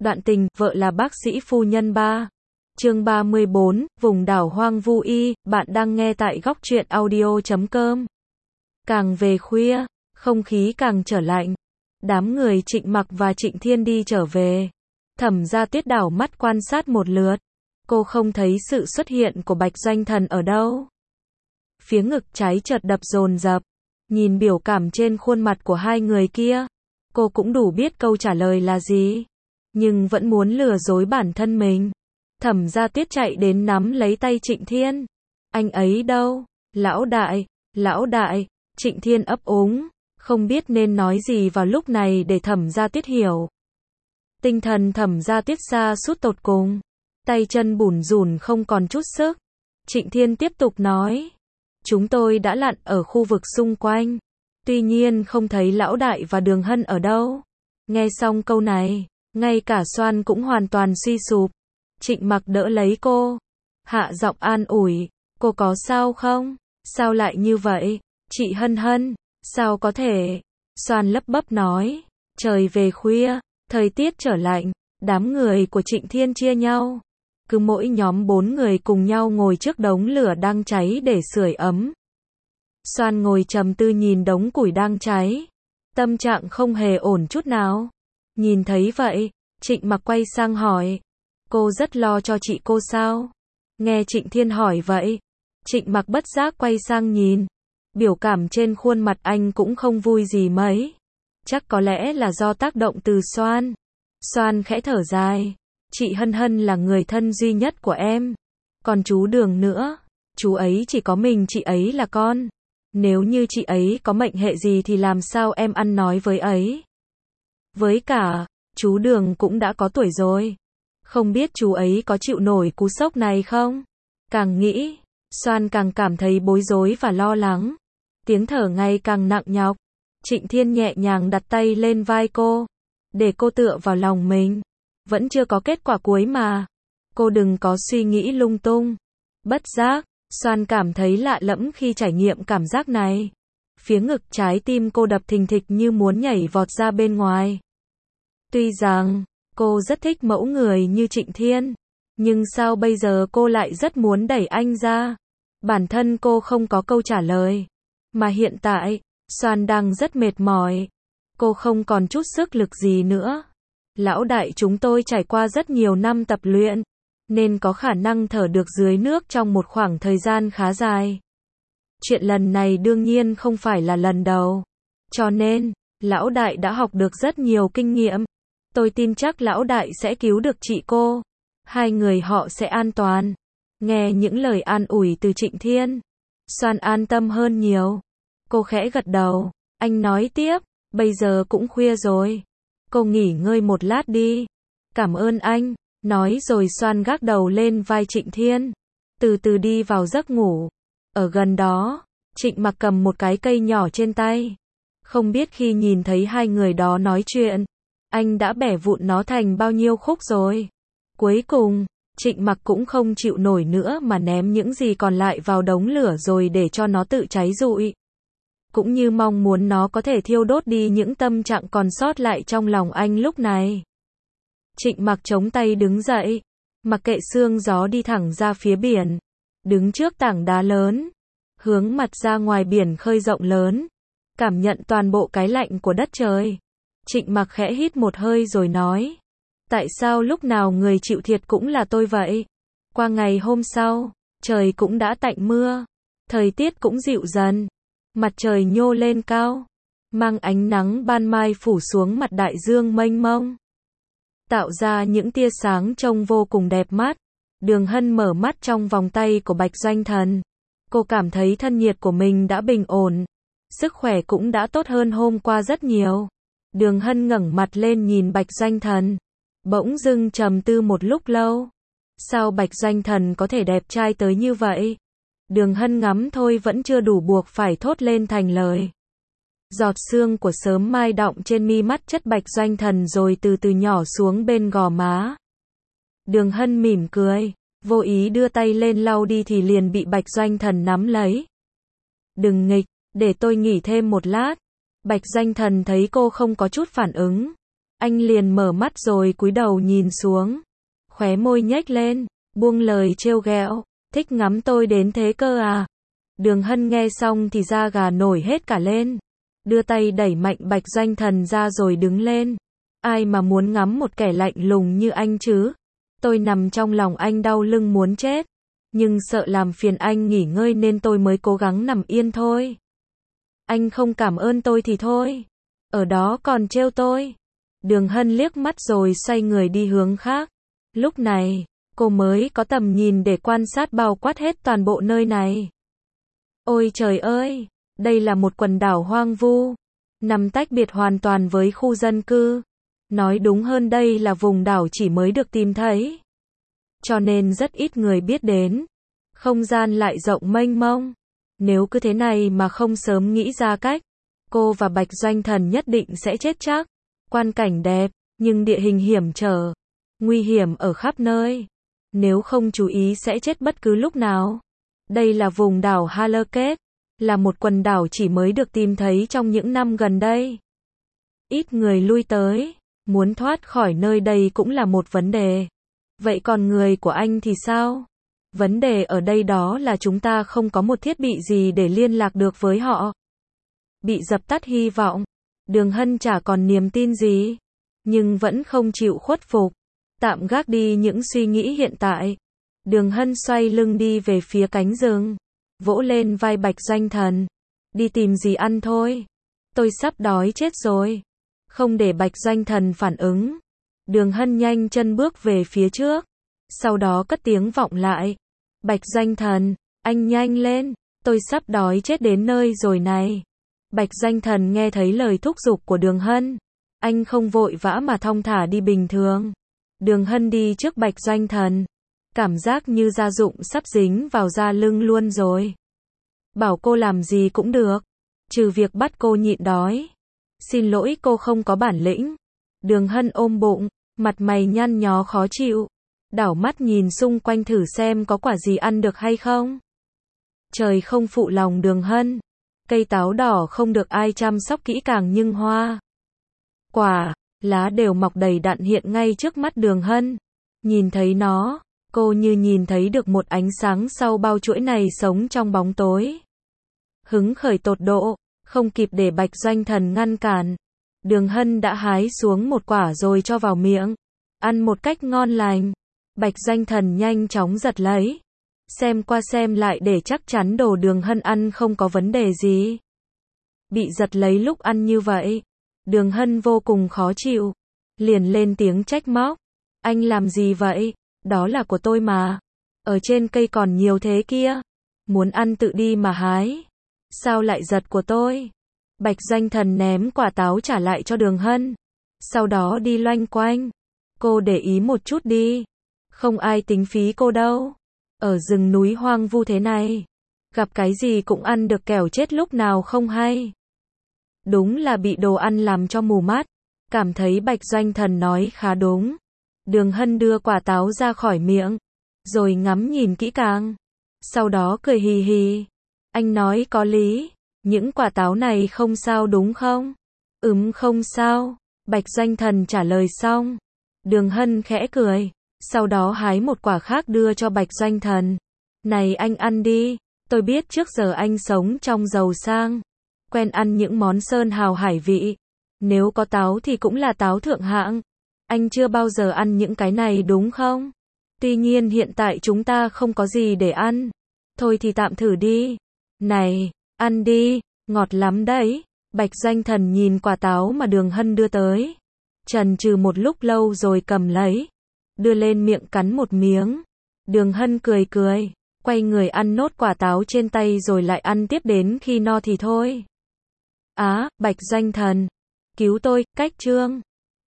Đoạn tình, vợ là bác sĩ phu nhân 3. Chương 34, vùng đảo hoang vu y, bạn đang nghe tại góc truyện audio.com. Càng về khuya, không khí càng trở lạnh. Đám người Trịnh Mặc và Trịnh Thiên đi trở về. Thẩm Gia Tuyết đảo mắt quan sát một lượt. Cô không thấy sự xuất hiện của Bạch Doanh Thần ở đâu. Phía ngực trái chợt đập dồn dập. Nhìn biểu cảm trên khuôn mặt của hai người kia, cô cũng đủ biết câu trả lời là gì, nhưng vẫn muốn lừa dối bản thân mình. Thẩm Gia Tuyết chạy đến nắm lấy tay Trịnh Thiên. Anh ấy đâu? Lão đại, Trịnh Thiên ấp úng, không biết nên nói gì vào lúc này để Thẩm Gia Tuyết hiểu. Tinh thần Thẩm Gia Tuyết sa sút tột cùng, tay chân bủn rủn không còn chút sức. Trịnh Thiên tiếp tục nói, chúng tôi đã lặn ở khu vực xung quanh, tuy nhiên không thấy lão đại và Đường Hân ở đâu. Nghe xong câu này, ngay cả Soan cũng hoàn toàn suy sụp. Trịnh Mặc đỡ lấy cô, hạ giọng an ủi, cô có sao không? Sao lại như vậy? Chị Hân, sao có thể? Soan lấp bấp nói, trời về khuya, thời tiết trở lạnh, đám người của Trịnh Thiên chia nhau. Cứ mỗi nhóm 4 người cùng nhau ngồi trước đống lửa đang cháy để sưởi ấm. Soan ngồi trầm tư nhìn đống củi đang cháy, tâm trạng không hề ổn chút nào. Nhìn thấy vậy, Trịnh Mặc quay sang hỏi, cô rất lo cho chị cô sao? Nghe Trịnh Thiên hỏi vậy, Trịnh Mặc bất giác quay sang nhìn. Biểu cảm trên khuôn mặt anh cũng không vui gì mấy. Chắc có lẽ là do tác động từ Soan. Soan khẽ thở dài, chị Hân là người thân duy nhất của em. Còn chú Đường nữa, chú ấy chỉ có mình chị ấy là con. Nếu như chị ấy có mệnh hệ gì thì làm sao em ăn nói với ấy? Với cả, chú Đường cũng đã có tuổi rồi. Không biết chú ấy có chịu nổi cú sốc này không? Càng nghĩ, Soan càng cảm thấy bối rối và lo lắng. Tiếng thở ngày càng nặng nhọc. Trịnh Thiên nhẹ nhàng đặt tay lên vai cô, để cô tựa vào lòng mình. Vẫn chưa có kết quả cuối mà. Cô đừng có suy nghĩ lung tung. Bất giác, Soan cảm thấy lạ lẫm khi trải nghiệm cảm giác này. Phía ngực trái tim cô đập thình thịch như muốn nhảy vọt ra bên ngoài. Tuy rằng, cô rất thích mẫu người như Trịnh Thiên, nhưng sao bây giờ cô lại rất muốn đẩy anh ra? Bản thân cô không có câu trả lời. Mà hiện tại, Soan đang rất mệt mỏi. Cô không còn chút sức lực gì nữa. Lão đại chúng tôi trải qua rất nhiều năm tập luyện, nên có khả năng thở được dưới nước trong một khoảng thời gian khá dài. Chuyện lần này đương nhiên không phải là lần đầu. Cho nên, lão đại đã học được rất nhiều kinh nghiệm. Tôi tin chắc lão đại sẽ cứu được chị cô. Hai người họ sẽ an toàn. Nghe những lời an ủi từ Trịnh Thiên, Soan an tâm hơn nhiều. Cô khẽ gật đầu. Anh nói tiếp, bây giờ cũng khuya rồi. Cô nghỉ ngơi một lát đi. Cảm ơn anh. Nói rồi Soan gác đầu lên vai Trịnh Thiên, từ từ đi vào giấc ngủ. Ở gần đó, Trịnh Mặc cầm một cái cây nhỏ trên tay. Không biết khi nhìn thấy hai người đó nói chuyện, anh đã bẻ vụn nó thành bao nhiêu khúc rồi. Cuối cùng, Trịnh Mặc cũng không chịu nổi nữa mà ném những gì còn lại vào đống lửa rồi để cho nó tự cháy rụi. Cũng như mong muốn nó có thể thiêu đốt đi những tâm trạng còn sót lại trong lòng anh lúc này. Trịnh Mặc chống tay đứng dậy, mặc kệ sương gió đi thẳng ra phía biển, đứng trước tảng đá lớn, hướng mặt ra ngoài biển khơi rộng lớn, cảm nhận toàn bộ cái lạnh của đất trời. Trịnh Mặc khẽ hít một hơi rồi nói, tại sao lúc nào người chịu thiệt cũng là tôi vậy? Qua ngày hôm sau, trời cũng đã tạnh mưa, thời tiết cũng dịu dần, mặt trời nhô lên cao, mang ánh nắng ban mai phủ xuống mặt đại dương mênh mông, tạo ra những tia sáng trông vô cùng đẹp mắt. Đường Hân mở mắt trong vòng tay của Bạch Doanh Thần. Cô cảm thấy thân nhiệt của mình đã bình ổn, sức khỏe cũng đã tốt hơn hôm qua rất nhiều. Đường Hân ngẩng mặt lên nhìn Bạch Doanh Thần, bỗng dưng trầm tư một lúc lâu. Sao Bạch Doanh Thần có thể đẹp trai tới như vậy? Đường Hân ngắm thôi vẫn chưa đủ buộc phải thốt lên thành lời. Giọt sương của sớm mai đọng trên mi mắt chất Bạch Doanh Thần rồi từ từ nhỏ xuống bên gò má. Đường Hân mỉm cười, vô ý đưa tay lên lau đi thì liền bị Bạch Doanh Thần nắm lấy. Đừng nghịch, để tôi nghỉ thêm một lát. Bạch Doanh Thần thấy cô không có chút phản ứng. Anh liền mở mắt rồi cúi đầu nhìn xuống. Khóe môi nhếch lên, buông lời trêu ghẹo, thích ngắm tôi đến thế cơ à? Đường Hân nghe xong thì da gà nổi hết cả lên. Đưa tay đẩy mạnh Bạch Doanh Thần ra rồi đứng lên. Ai mà muốn ngắm một kẻ lạnh lùng như anh chứ? Tôi nằm trong lòng anh đau lưng muốn chết. Nhưng sợ làm phiền anh nghỉ ngơi nên tôi mới cố gắng nằm yên thôi. Anh không cảm ơn tôi thì thôi. Ở đó còn trêu tôi. Đường Hân liếc mắt rồi xoay người đi hướng khác. Lúc này, cô mới có tầm nhìn để quan sát bao quát hết toàn bộ nơi này. Ôi trời ơi, đây là một quần đảo hoang vu, nằm tách biệt hoàn toàn với khu dân cư. Nói đúng hơn đây là vùng đảo chỉ mới được tìm thấy. Cho nên rất ít người biết đến. Không gian lại rộng mênh mông. Nếu cứ thế này mà không sớm nghĩ ra cách, cô và Bạch Doanh Thần nhất định sẽ chết chắc. Quan cảnh đẹp, nhưng địa hình hiểm trở, nguy hiểm ở khắp nơi. Nếu không chú ý sẽ chết bất cứ lúc nào. Đây là vùng đảo Hallerkett, là một quần đảo chỉ mới được tìm thấy trong những năm gần đây. Ít người lui tới, muốn thoát khỏi nơi đây cũng là một vấn đề. Vậy còn người của anh thì sao? Vấn đề ở đây đó là chúng ta không có một thiết bị gì để liên lạc được với họ. Bị dập tắt hy vọng. Đường Hân chả còn niềm tin gì, nhưng vẫn không chịu khuất phục. Tạm gác đi những suy nghĩ hiện tại. Đường Hân xoay lưng đi về phía cánh rừng, vỗ lên vai Bạch Doanh Thần. Đi tìm gì ăn thôi. Tôi sắp đói chết rồi. Không để Bạch Doanh Thần phản ứng. Đường Hân nhanh chân bước về phía trước. Sau đó cất tiếng vọng lại. Bạch Doanh Thần, anh nhanh lên. Tôi sắp đói chết đến nơi rồi này. Bạch Doanh Thần nghe thấy lời thúc giục của Đường Hân. Anh không vội vã mà thong thả đi bình thường. Đường Hân đi trước Bạch Doanh Thần. Cảm giác như gia dụng sắp dính vào da lưng luôn rồi. Bảo cô làm gì cũng được. Trừ việc bắt cô nhịn đói. Xin lỗi cô không có bản lĩnh. Đường Hân ôm bụng, mặt mày nhăn nhó khó chịu. Đảo mắt nhìn xung quanh thử xem có quả gì ăn được hay không. Trời không phụ lòng Đường Hân. Cây táo đỏ không được ai chăm sóc kỹ càng nhưng hoa, quả, lá đều mọc đầy đặn hiện ngay trước mắt Đường Hân. Nhìn thấy nó, cô như nhìn thấy được một ánh sáng sau bao chuỗi này sống trong bóng tối. Hứng khởi tột độ, không kịp để Bạch Doanh Thần ngăn cản. Đường Hân đã hái xuống một quả rồi cho vào miệng. Ăn một cách ngon lành. Bạch Doanh Thần nhanh chóng giật lấy. Xem qua xem lại để chắc chắn đồ Đường Hân ăn không có vấn đề gì. Bị giật lấy lúc ăn như vậy. Đường Hân vô cùng khó chịu. Liền lên tiếng trách móc. Anh làm gì vậy? Đó là của tôi mà. Ở trên cây còn nhiều thế kia. Muốn ăn tự đi mà hái. Sao lại giật của tôi? Bạch Doanh Thần ném quả táo trả lại cho Đường Hân. Sau đó đi loanh quanh. Cô để ý một chút đi. Không ai tính phí cô đâu. Ở rừng núi hoang vu thế này, gặp cái gì cũng ăn được kẻo chết lúc nào không hay. Đúng là bị đồ ăn làm cho mù mắt. Cảm thấy Bạch Doanh Thần nói khá đúng. Đường Hân đưa quả táo ra khỏi miệng, rồi ngắm nhìn kỹ càng. Sau đó cười hì hì. Anh nói có lý. Những quả táo này không sao đúng không? Không sao. Bạch Doanh Thần trả lời xong. Đường Hân khẽ cười. Sau đó hái một quả khác đưa cho Bạch Doanh Thần. Này anh ăn đi. Tôi biết trước giờ anh sống trong giàu sang. Quen ăn những món sơn hào hải vị. Nếu có táo thì cũng là táo thượng hạng. Anh chưa bao giờ ăn những cái này đúng không? Tuy nhiên hiện tại chúng ta không có gì để ăn. Thôi thì tạm thử đi. Này, ăn đi, ngọt lắm đấy. Bạch Doanh Thần nhìn quả táo mà Đường Hân đưa tới. Chần chừ một lúc lâu rồi cầm lấy. Đưa lên miệng cắn một miếng. Đường Hân cười cười. Quay người ăn nốt quả táo trên tay rồi lại ăn tiếp đến khi no thì thôi. Bạch Doanh Thần. Cứu tôi, cách chương.